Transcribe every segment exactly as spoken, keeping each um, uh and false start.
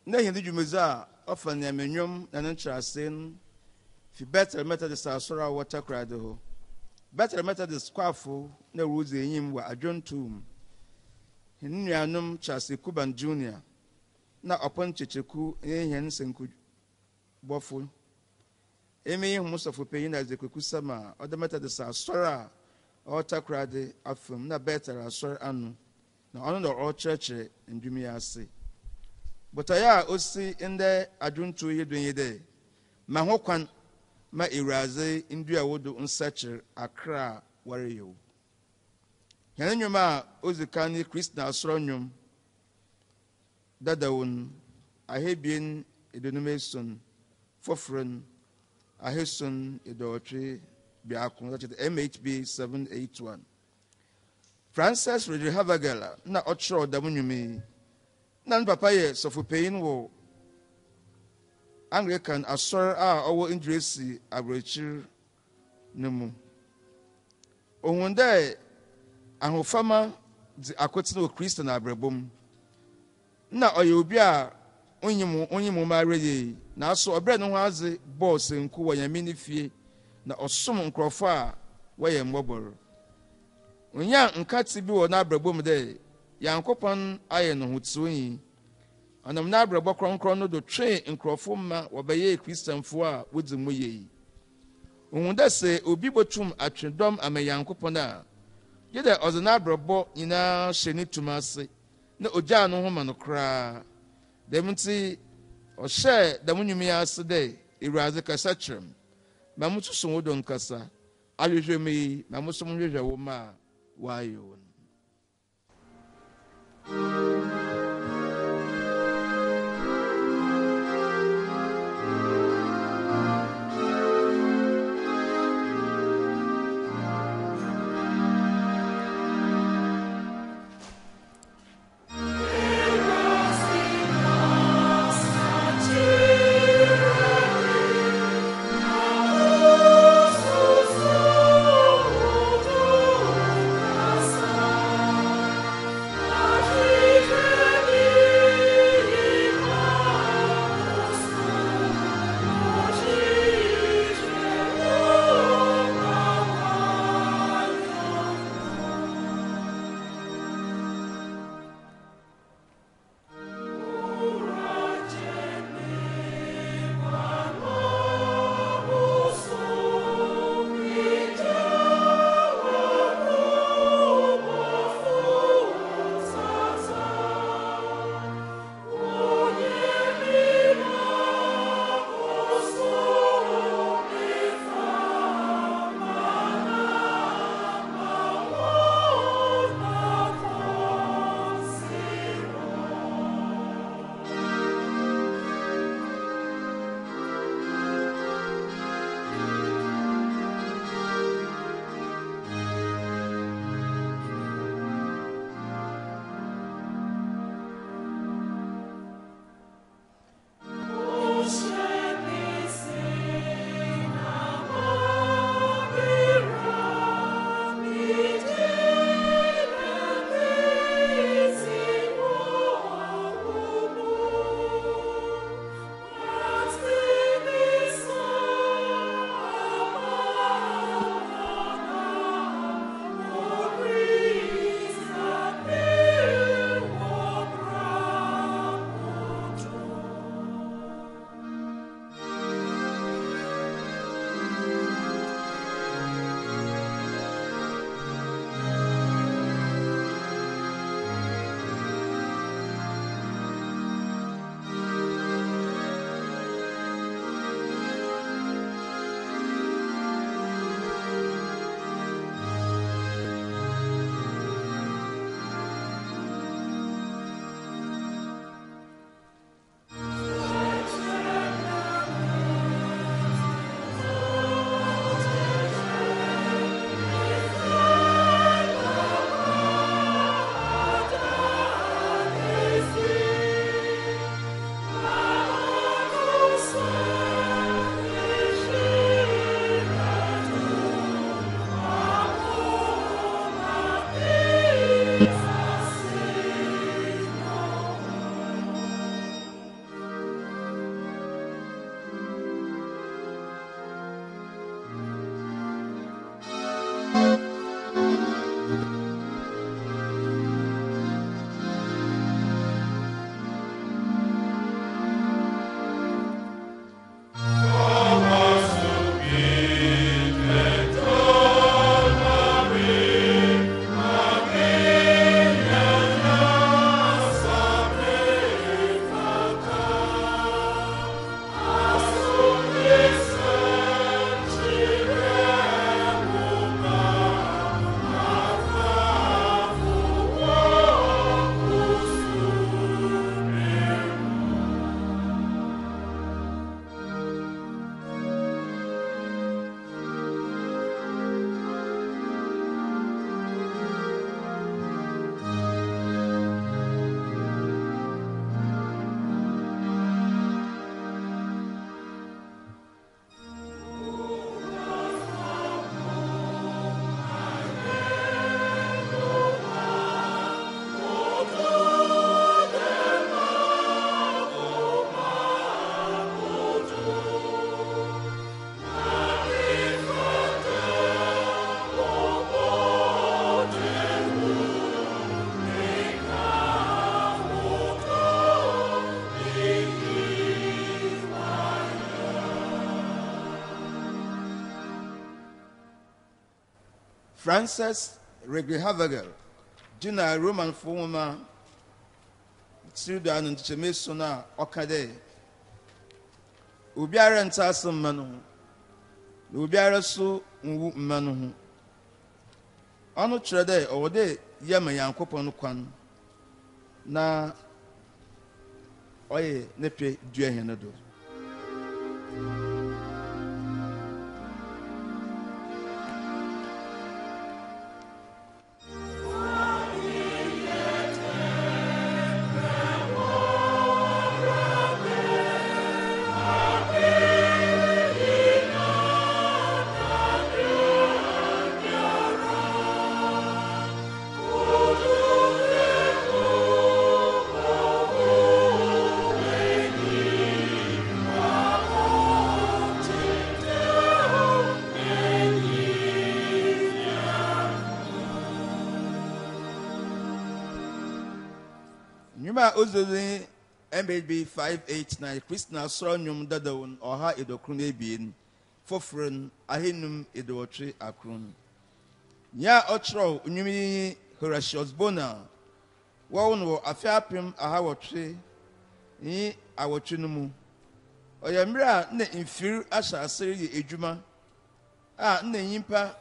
na hindi jumeza ofa ne amenyom na ne ntrasen fi Bethel Methodist asora water crowd ho Bethel Methodist kwafo na ruze enyim wa adwontum hinuanum Charles Kuban Junior na opon checheku ehien senku bofo emi humusofo peyin na zekweku sama oda Methodist asora water crowd afum na Bethel asora anu na ono do o church ndwumi ase botaya osi inde adwontu yedonyede ma hokwan ma iraze ndua wodo nsachir akra wareyo yannyuma ozikani Christian asronyum dadawun ahebien edonumeson fofren aheson edotwe biakon that M H B seven eighty-one Francis Roger Havagala na ochro damunyumi na papa ye sofopeyin wo Anglican asor a owo indresi abrechir nemu ohunde ahofama di akotino Christian abrebom na oye obi a onyimu onyimu mareye na aso obre no ho aze boss nku wo yamini fie na osom nkrofo a waye mbobor onya nkati bi wo na abrebom de yankopon aye no hutsuyi anam na abrebo kronkron no do twe nkrofo ma wobaye Christianfo a wodzimu yeyi ohunda se obi botum atwedom ama yankopon a yede ozana abrebo nyina hyeni tumase na ogya no ho ma no kra demti o hye damunyumi ase de iraze kasa trem mamutu so wodo nkasa ahwehwemi mamuso hwehwe wo ma wayo Sa Francis Regli-Havagel, Gina Roman Foma, Sudan and Chemesona, Okade, Ubiara and Tassam Manu, Ubiara so Manu. Ono trade or de Yama Yankopon Kwan na oye nepe dua henado. Nyuma ozole M B B five eight nine Christina Soronyum Dadawon Oha Edokun Ebien Fofren Ahenum Edowotwe Akron Nya Otro Nyumi Horatius Bona Wawon wo afiapem ahawotwe ni awotwe no mu Oyamira na infiri asha asere ye edwuma a na nyimpa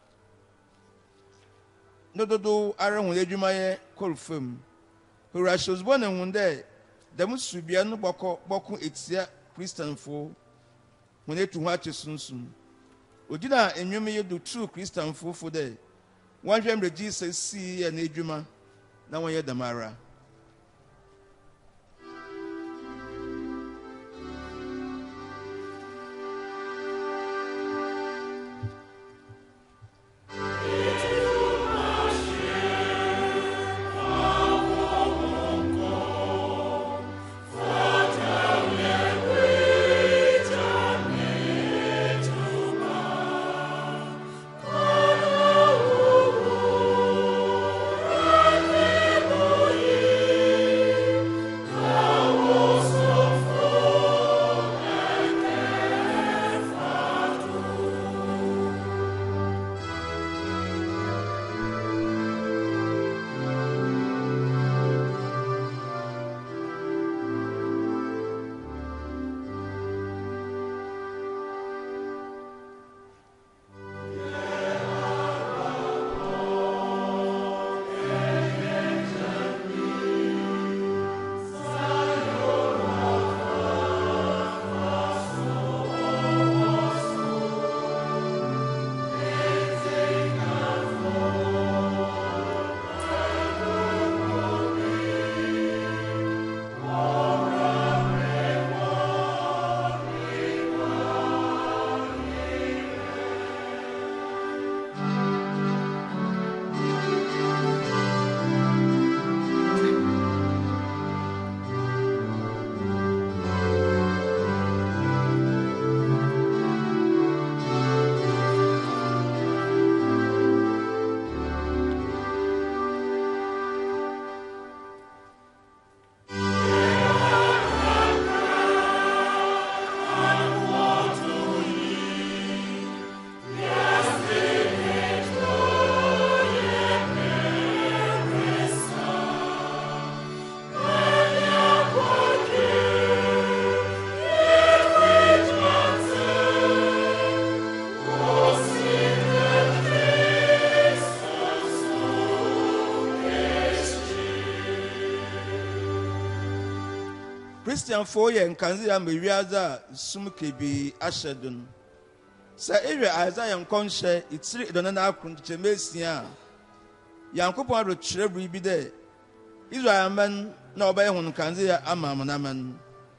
nododo ara hu edwuma ye korfam Horatius Bona hunde dem subia no boko boko etia Christianfo hune tu ho ache sunsun odina enwum ye do true Christianfo fo de wan hwemre Jesus si ya na edwuma na won ye damara Christian for ye nkanzi ya mewiaza sumkebi ashedun sa ewe Isaiah nkonhye itiri idona na akron chemesia Yankopon ro kyerɛbri bi de Israel man na obaye hun nkanzi ya amamana man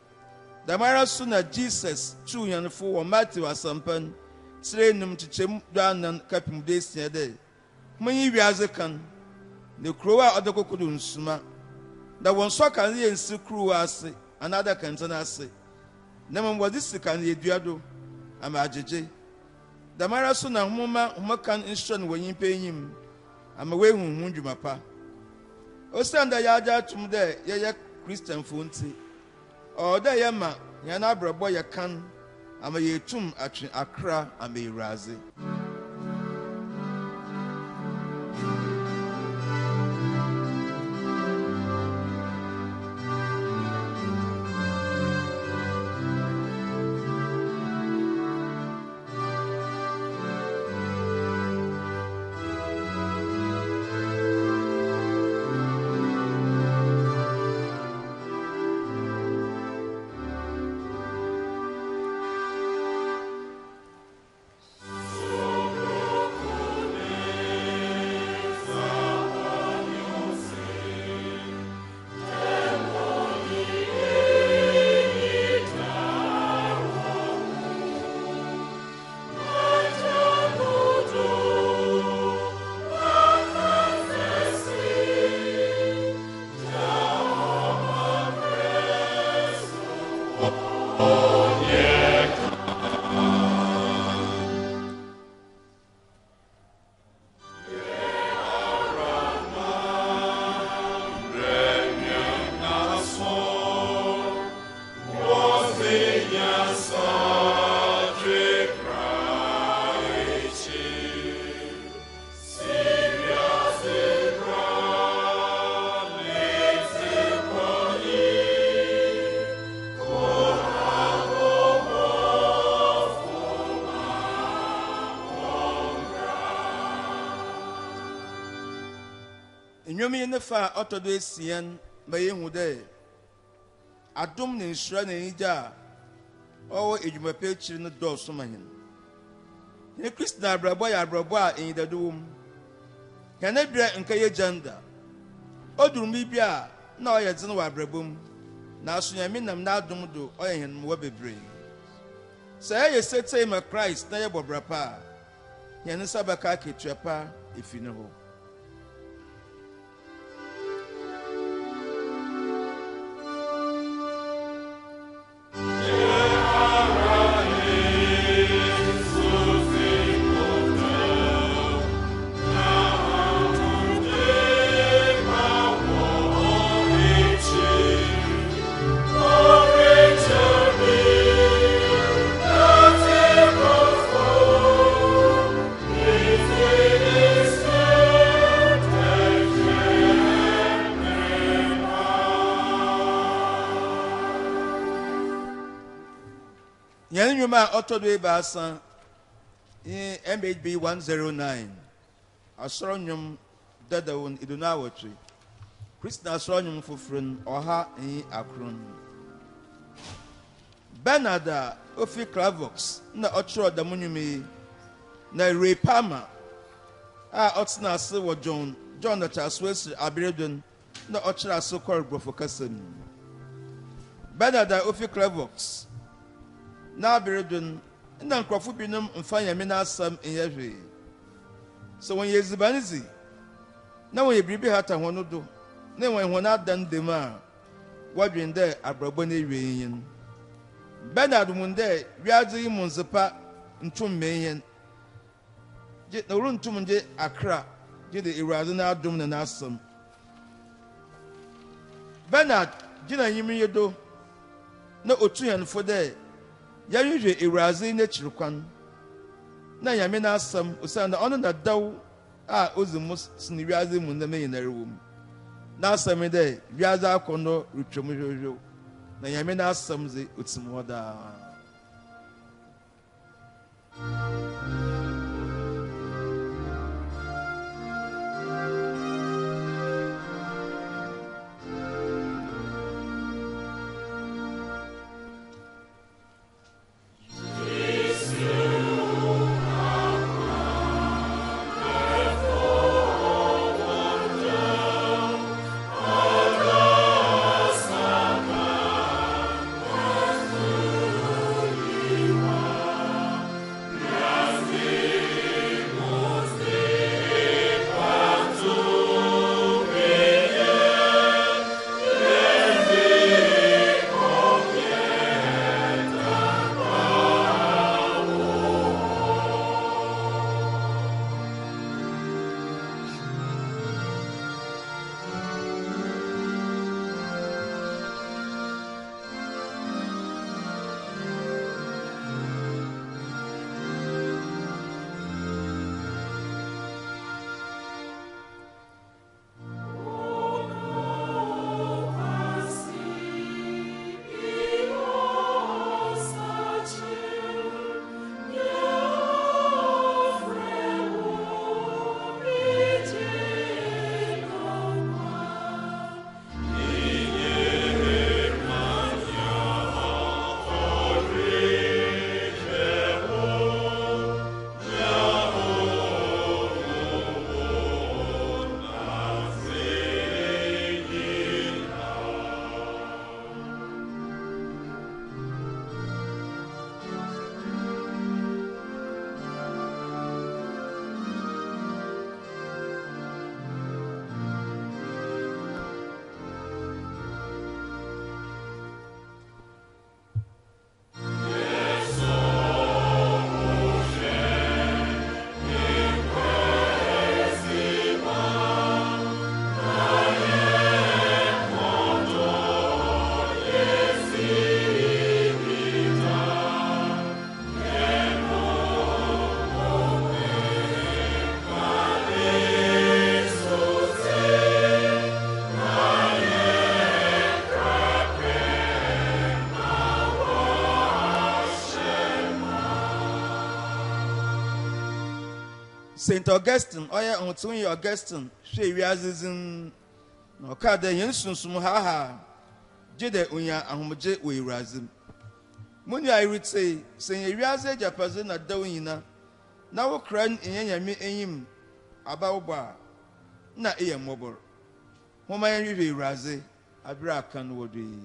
damara suna Jesus tu yanfo wo Matthew asampan tire num kyechem danan kapim de sia de munyi wiaze kan ne krowa odokokodu nsuma da won so kanzi ye nsi krowa ase another kantana ase na mo wadi sikan ye duado ama ajeje damara so na homa homa kan instruction wonyin penyim ama we hu hu dwuma pa o standa ya aja tum de ye ye Christian fonti o de ye ma ya na abrabo ye kan ama ye tum atwe akra ama iraze Nnome ne fa otodo esien ma yehu de adom ne nsura na enija owo edwumape chiri no do so mahin. Ne Kristo na abrabo ya abrabo a enyidadum. Kana bia nka ye gender. Odurum bibia na oye dzene wa abrabom. Na aso nyame nam na adom do oye hen mo bebre. Say ye setay ma Christ na ye bobra pa. Yan sabaka ketuapa efine ho. Yanuma Otodo Basa M H B one oh nine Asronyum Dadawun Idunawatri Christina Asronyum Fufrun Oha E Akron Benada Ofi Cravox Na Otro Damunumi Na Ray Palmer Ah Otsna Sewa John John the Taswes Abiredun Na Otra Sokor Brofokasen Benada Ofi Cravox na beredun na nkrofo binum mfa yame na asam enyehwe so won yezibanizi na won yebribi hata hono do na won hona adan dem a wadwen de abrabo na eweyin Bernard munde wiazi munzepa ntum meyen je na ru ntum nje akra je de irade na adum na na asam Bernard jina yimi yedo na otu yan fo de ya yuje irazi ne chirkwan na yame na asam usana ono na daw a ozimus sini wiazi mun na me yinarewum na asam de wiazi akono rutwemu jojo na yame na asam ze utim hoda Saint Augustine, oya ontun Augustine, she wiazizin na ɔka dɛ yɛn sunsum ha ha gye dɛ onya ahomegye wɔ Ewuradze mu. Mo nua ayerete sɛ yɛ wiase agyapadze na da wo nyina na wo kra nyɛ nyame enyim aba wo bɔ a na ɛyɛ mmɔbɔr. Homa yɛn hwehwɛ Ewuradze abere aka no wɔ do yi.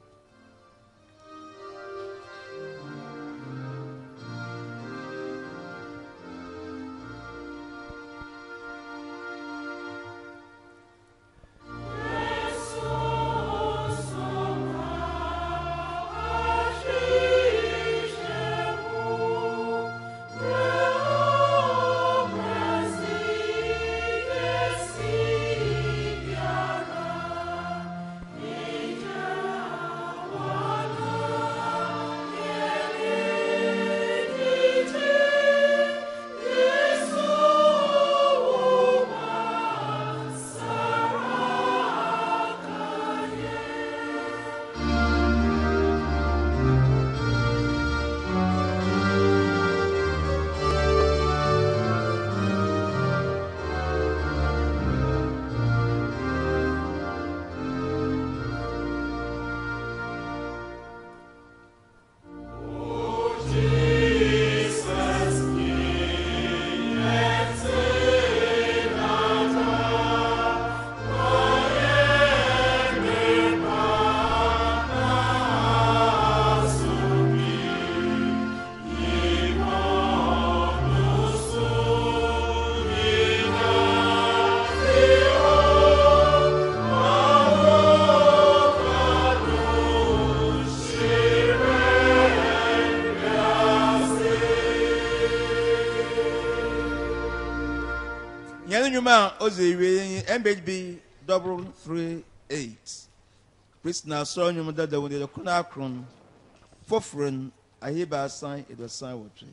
Nyuma ozewe M B B double three eight. Prisoner so nyuma dada wonde de kuna akron fofren ahiba san edo san wotwe.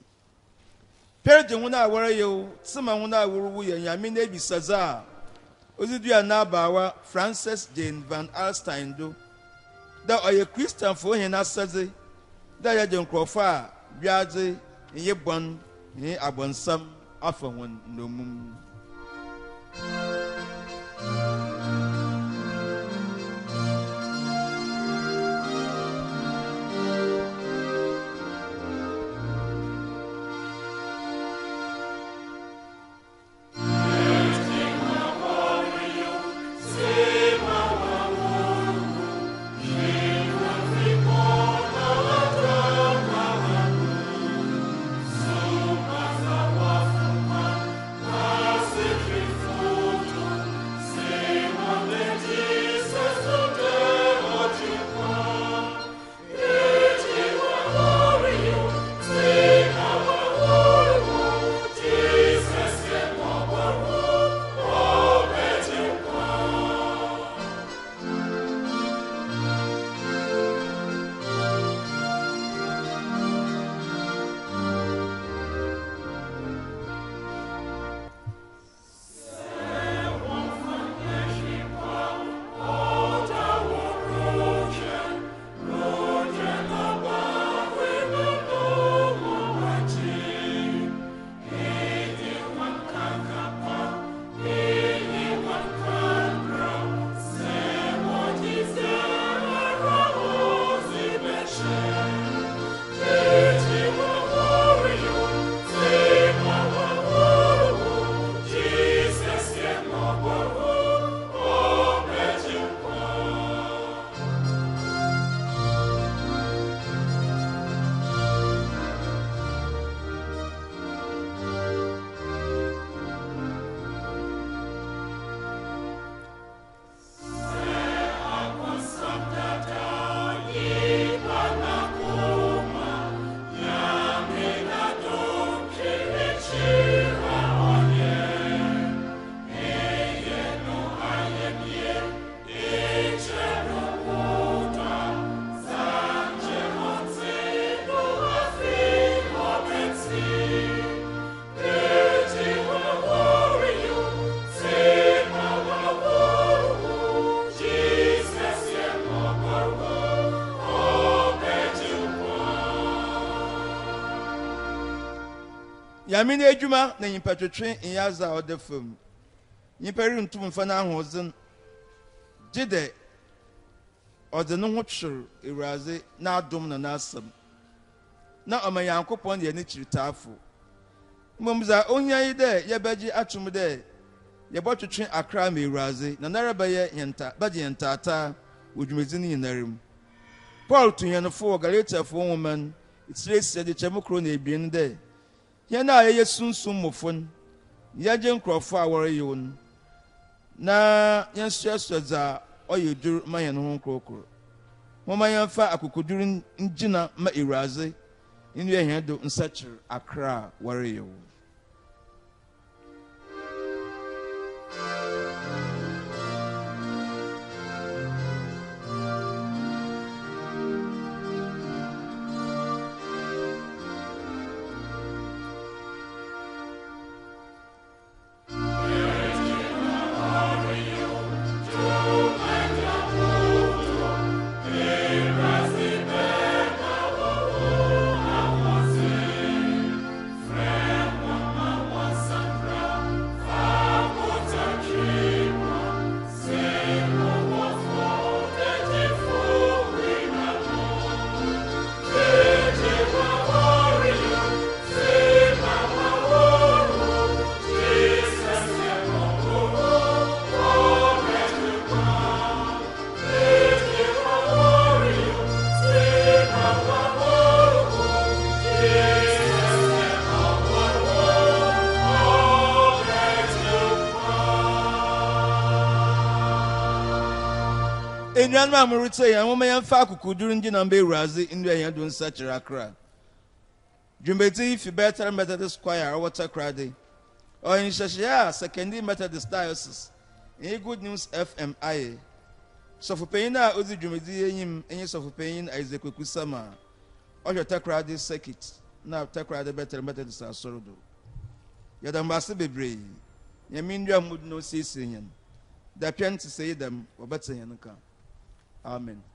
Perde huna awara yo tsima huna awuru ye nyame na bisaza ozidua na bawa Francis Jane Van Alstyne do da oye Christian fo hin asaze da ya de nkrofa biadze nye bon ni abonsam afa hon nomum. Yamine ejuma na nyimpa twetwe nyaza odefam. Nyimpa ri ntum fa na ahozen. Jide ɔde ne ho twere Awurade n'adom na n'asɛm na ɔma Nyankopɔn yɛ ne kyiritaafo. Mmom dza ohia yi dɛ yɛbɛgye atom dɛ yɛbɛtwetwe akra ma Awurade na nara bɛyɛ yɛnta bɛgye yɛn ntaataa wɔ dwumadi no nyinara mu. Paul to yɛnfo wɔ Galatiafo nwoma no itire sia de kyɛm koro na ebien dɛ yɛn a yɛyɛ sunsum mmofo no yɛgye nkurɔfo a wɔreyɛ no na yɛnsuasua dza ɔyɛ dur ma yɛn ho nkurokuro. Momma yɛmfa akokoduru ngyina ma Awurade inu yɛn do nsakyere akra a wɔreyɛ. Enuanu amurute ya mo meyan fa akukuduru ngi na mbe Awurade inu ya do nsakyere akra. Dwumbeti fi Bethel Methodist Choir Water Crowd. O in Shashia Secondary Methodist Diocese. In Good News F M I. So for paying na ozi dwumedi enyim enye so for paying Isaac Kusama. O your Takrade circuit. Na Takrade Bethel Methodist asorodo. Yada mbase bebre. Yamindu amud no sisi nyen. Da pian to say them obetse yan ka. Amen.